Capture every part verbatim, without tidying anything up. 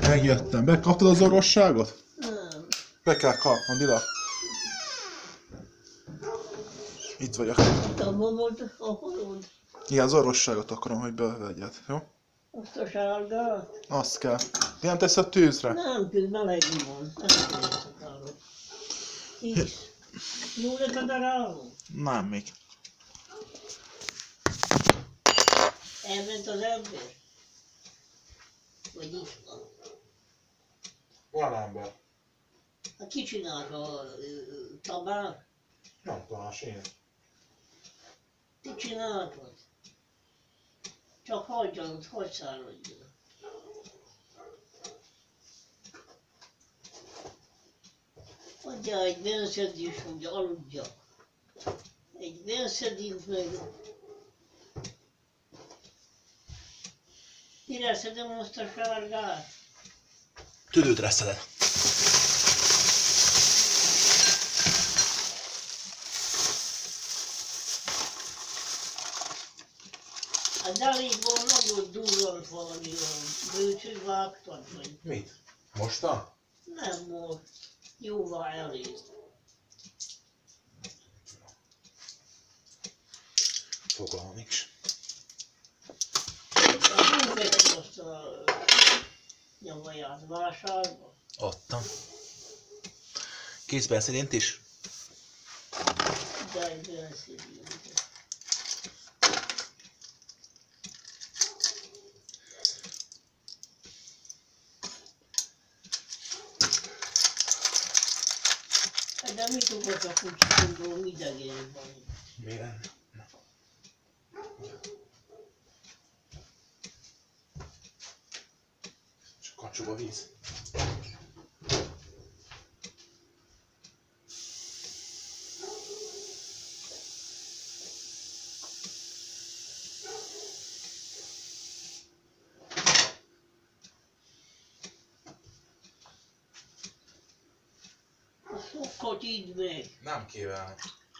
Megjöttem. Bekaptad az orvosságot? Nem. Be kell kapnod, ide. Itt vagyok. Abban volt a halod. Igen, az orvosságot akarom, hogy bevegyed, jó? Azt a sárgát? Azt kell. Nem tesz a tűzre? Nem, tűz melegni van. Nem tűz. Kis. Jó lett a daráló? Nem még. Elment az ember? Vagy itt van? Van ember. Hát ki csinálta a tabát? Nem Tamás, én. Ti csináltad? Csak hagyjad, hagyj száradjon. Adjál egy benszedést, hogy aludjak. Egy benszedést meg... Mire szedem azt a sárgát? Tüdődre szeded. Hát elégból nagyon durrant valami a bőcsöt vágtad, vagy Mit? Mostan? nem volt. Jóval elég. Fogalmam nincs. Hát úgy vettem azt a nyavaját vásárba. Adtam. Kész benszedént is? De egy benszedélyt. De mit tudod a kucsikondról idegén van? Mi lenne? Csak kacsog a víz. Sokkot idd meg. Nem kívánok.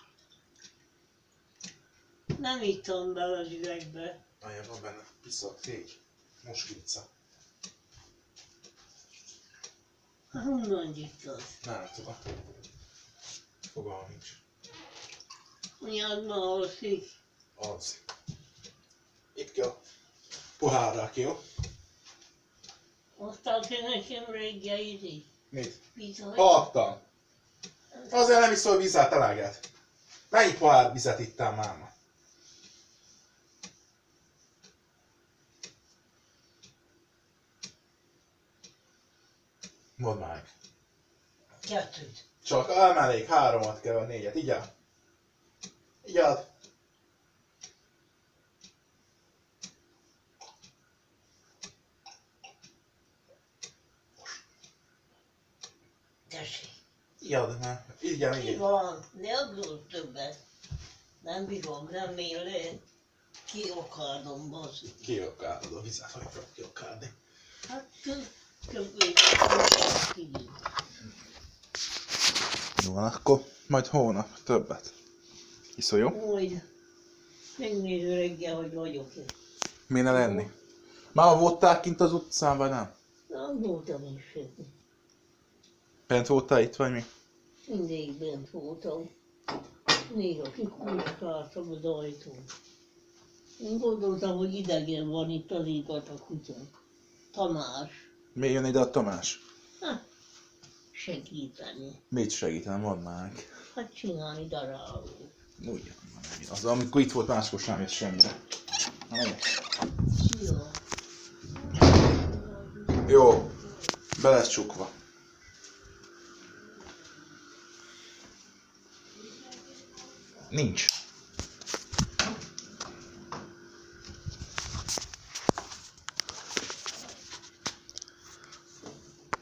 Nem ittam bele az üvegbe. Nagyon van benne. Piszak, fény. Muskvica. Honnan ittad? Nem tudom. Fogalmam nincs. Anyád ma alszik. Az. Itt kell. Pohárral ki, jó? Aztán te nekem reggelit. Mit? Bizony. Adtam. Azért nem iszol vízzel, telágát. Mennyi pohár vizet ittam már ma? Mondd meg. Kettőt. Csak elmellék háromat kell, vagy négyet. Igyál. Igyáld. Tessék. Igyáld, mert igyál még Mi egy. van? Ne aggódj többet. Nem bírom, nem ér le. Kiokádom, bazd. Kiokálod a vizet, hogy kell kiokálni. Hát többé kívül. Jó van, akkor majd hónap többet. Iszol, jó? Majd megnéző reggel, hogy vagyok-e. Miért lenni? Már voltál kint az utcán, vagy nem? Nem voltam is semmi. Bent voltál itt, vagy mi? Mindig bent voltam. Néha kikulcskáltam az ajtón. Én gondoltam, hogy idegen van itt az égat a kutya. Tamás. Miért jön ide a Tamás? Hát, segíteni. Mit segítenem, mondd már. Hát csinálni darálót. Ugyan, az amikor itt volt, máskor sem jött semmire. Na, megyek. Szia. Jó, be lesz csukva. Nincs.